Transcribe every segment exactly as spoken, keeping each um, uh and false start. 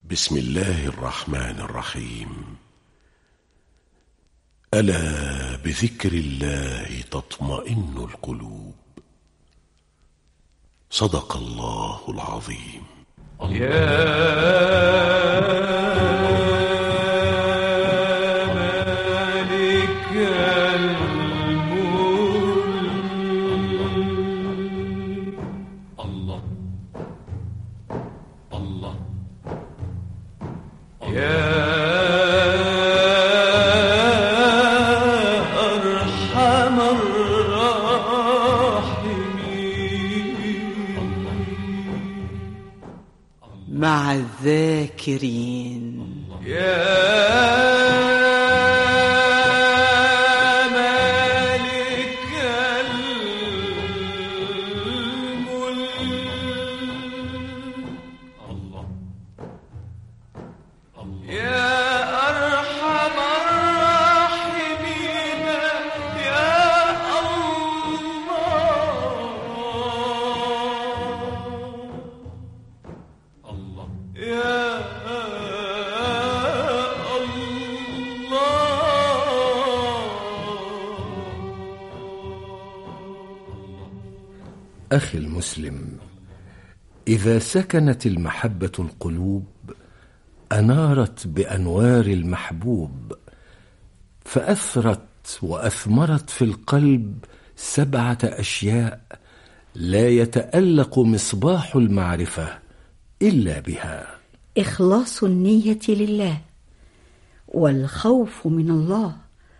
بسم الله الرحمن الرحيم. ألا بذكر الله تطمئن القلوب. صدق الله العظيم. يا مع الذاكرين. يا مالك الملك. الله الله. يا أرحم الراحمين. يا الله يا أخي المسلم، إذا سكنت المحبة القلوب أنارت بأنوار المحبوب، فأثرت وأثمرت في القلب سبعة أشياء لا يتألق مصباح المعرفة إلا بها: إخلاص النية لله، والخوف من الله،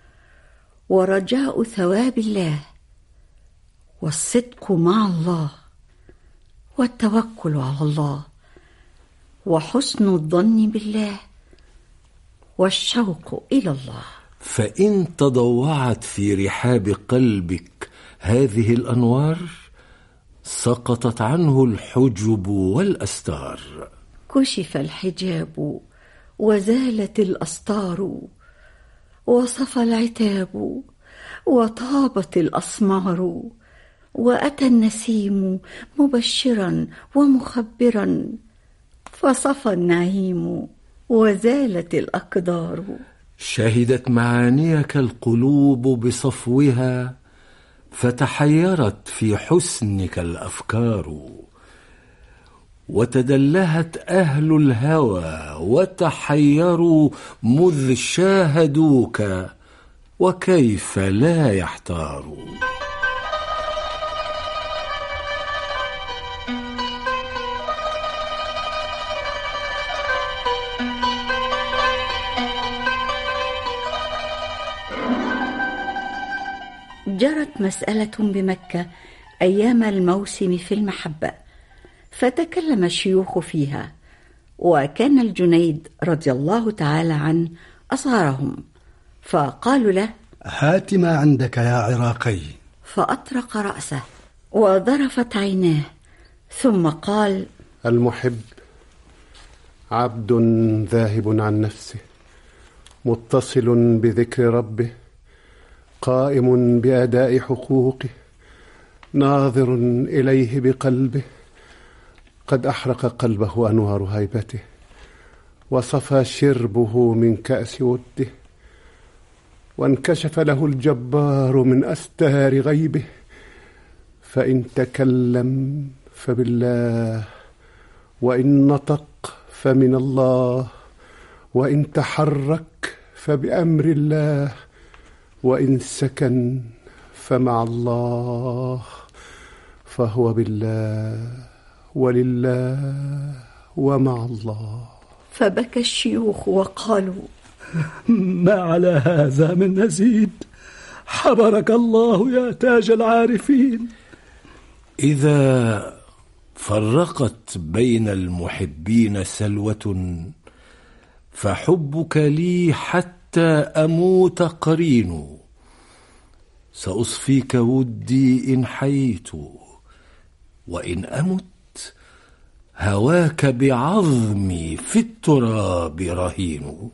ورجاء ثواب الله، والصدق مع الله، والتوكل على الله، وحسن الظن بالله، والشوق إلى الله. فإن تضوعت في رحاب قلبك هذه الأنوار سقطت عنه الحجب والأستار. كشف الحجاب وزالت الأستار، وصفى العتاب وطابت الأسمار، وأتى النسيم مبشرا ومخبرا، فصفى النعيم وزالت الأقدار. شهدت معانيك القلوب بصفوها، فتحيرت في حسنك الأفكار، وتدلهت أهل الهوى وتحيروا مذ شاهدوك، وكيف لا يحتاروا. جرت مسألة بمكة أيام الموسم في المحبة، فتكلم الشيوخ فيها، وكان الجنيد رضي الله تعالى عنه أصغرهم، فقالوا له: هات ما عندك يا عراقي. فأطرق رأسه وضرفت عيناه، ثم قال: المحب عبد ذاهب عن نفسه، متصل بذكر ربه، قائم بأداء حقوقه، ناظر إليه بقلبه. قد أحرق قلبه أنوار هيبته، وصفى شربه من كأس وده، وانكشف له الجبار من أستار غيبه. فإن تكلم فبالله، وإن نطق فمن الله، وإن تحرك فبأمر الله، وإن سكن فمع الله، فهو بالله ولله ومع الله. فبكى الشيوخ وقالوا: ما على هذا من نزيد، حبرك الله يا تاج العارفين. إذا فرقت بين المحبين سلوة، فحبك لي حتى أموت قرين. سأصفيك ودي إن حييت، وإن أمت هواك بعظمي في التراب رهين.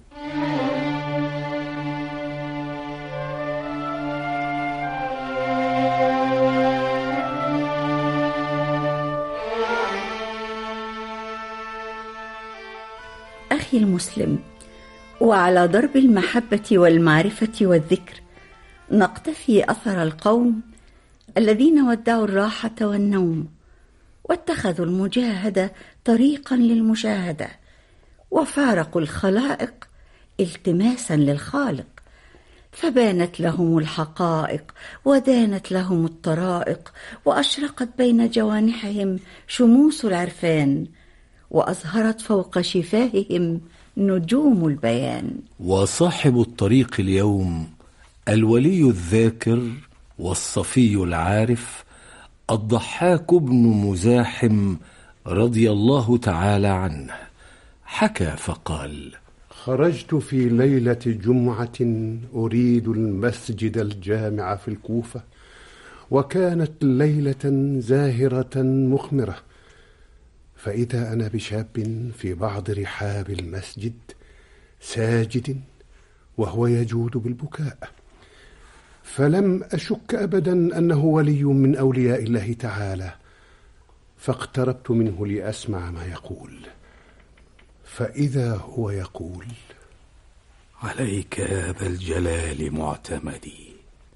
أخي المسلم، وعلى درب المحبة والمعرفة والذكر نقتفي أثر القوم الذين ودعوا الراحة والنوم واتخذوا المجاهدة طريقا للمشاهدة، وفارقوا الخلائق التماسا للخالق، فبانت لهم الحقائق ودانت لهم الطرائق، وأشرقت بين جوانحهم شموس العرفان، وأظهرت فوق شفاههم نجوم البيان. وصاحب الطريق اليوم الولي الذاكر والصفي العارف الضحاك بن مزاحم رضي الله تعالى عنه، حكى فقال: خرجت في ليلة جمعة أريد المسجد الجامع في الكوفة، وكانت ليلة زاهرة مخمرة، فإذا أنا بشاب في بعض رحاب المسجد ساجد وهو يجود بالبكاء، فلم أشك أبدا أنه ولي من أولياء الله تعالى، فاقتربت منه لأسمع ما يقول، فإذا هو يقول: عليك يا ذا الجلال معتمدي،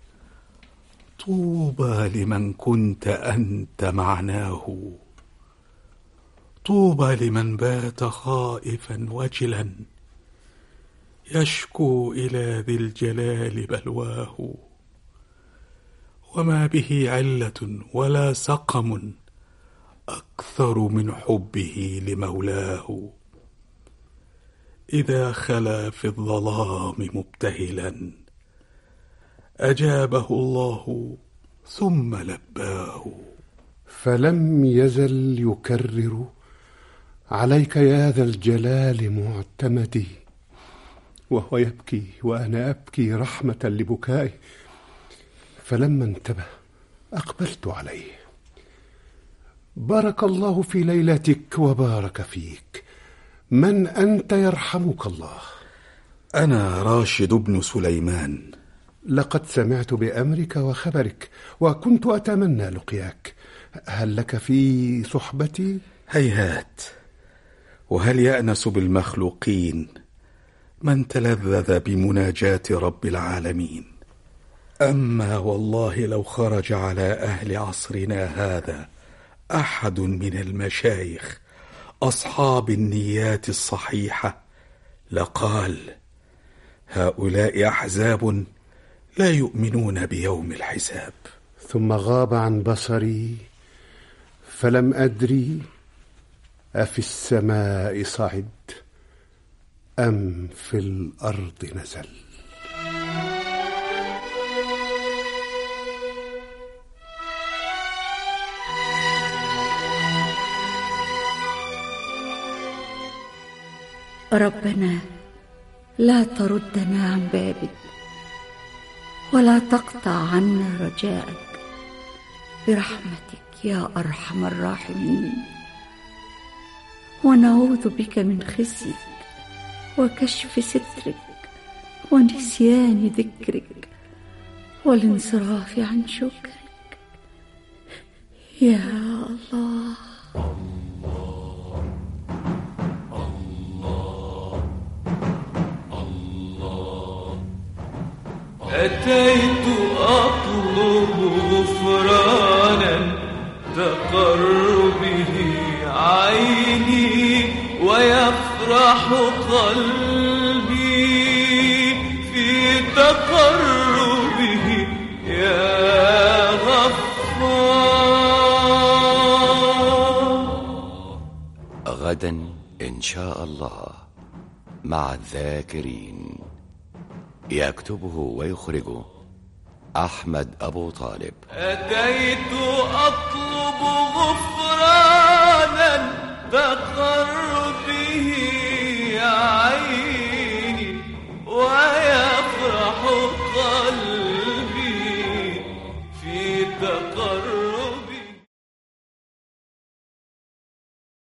طوبى لمن كنت أنت معناه، طوبى لمن بات خائفا وجلا، يشكو إلى ذي الجلال بلواه، وما به علة ولا سقم أكثر من حبه لمولاه، إذا خلا في الظلام مبتهلا أجابه الله ثم لباه. فلم يزل يكرر: عليك يا ذا الجلال معتمدي، وهو يبكي وأنا أبكي رحمة لبكائه، فلما انتبه أقبلت عليه: بارك الله في ليلتك وبارك فيك، من أنت يرحمك الله؟ أنا راشد بن سليمان. لقد سمعت بأمرك وخبرك وكنت أتمنى لقياك، هل لك في صحبتي؟ هيهات، وهل يأنس بالمخلوقين من تلذذ بمناجاة رب العالمين؟ أما والله لو خرج على أهل عصرنا هذا أحد من المشايخ أصحاب النيات الصحيحة لقال: هؤلاء أحزاب لا يؤمنون بيوم الحساب. ثم غاب عن بصري، فلم أدري أفي السماء صعد أم في الأرض نزل. ربنا لا تردنا عن بابك، ولا تقطع عنا رجاءك، برحمتك يا أرحم الراحمين. ونعوذ بك من خزيك وكشف سترك ونسيان ذكرك والانصراف عن شكرك يا الله. أتيت أطلب غفرانا تقر به عيني ويفرح قلبي في تقربه يا غفار. غدا إن شاء الله مع الذاكرين، يكتبه ويخرجه أحمد أبو طالب. أتيت أطلب غفرانا تقر به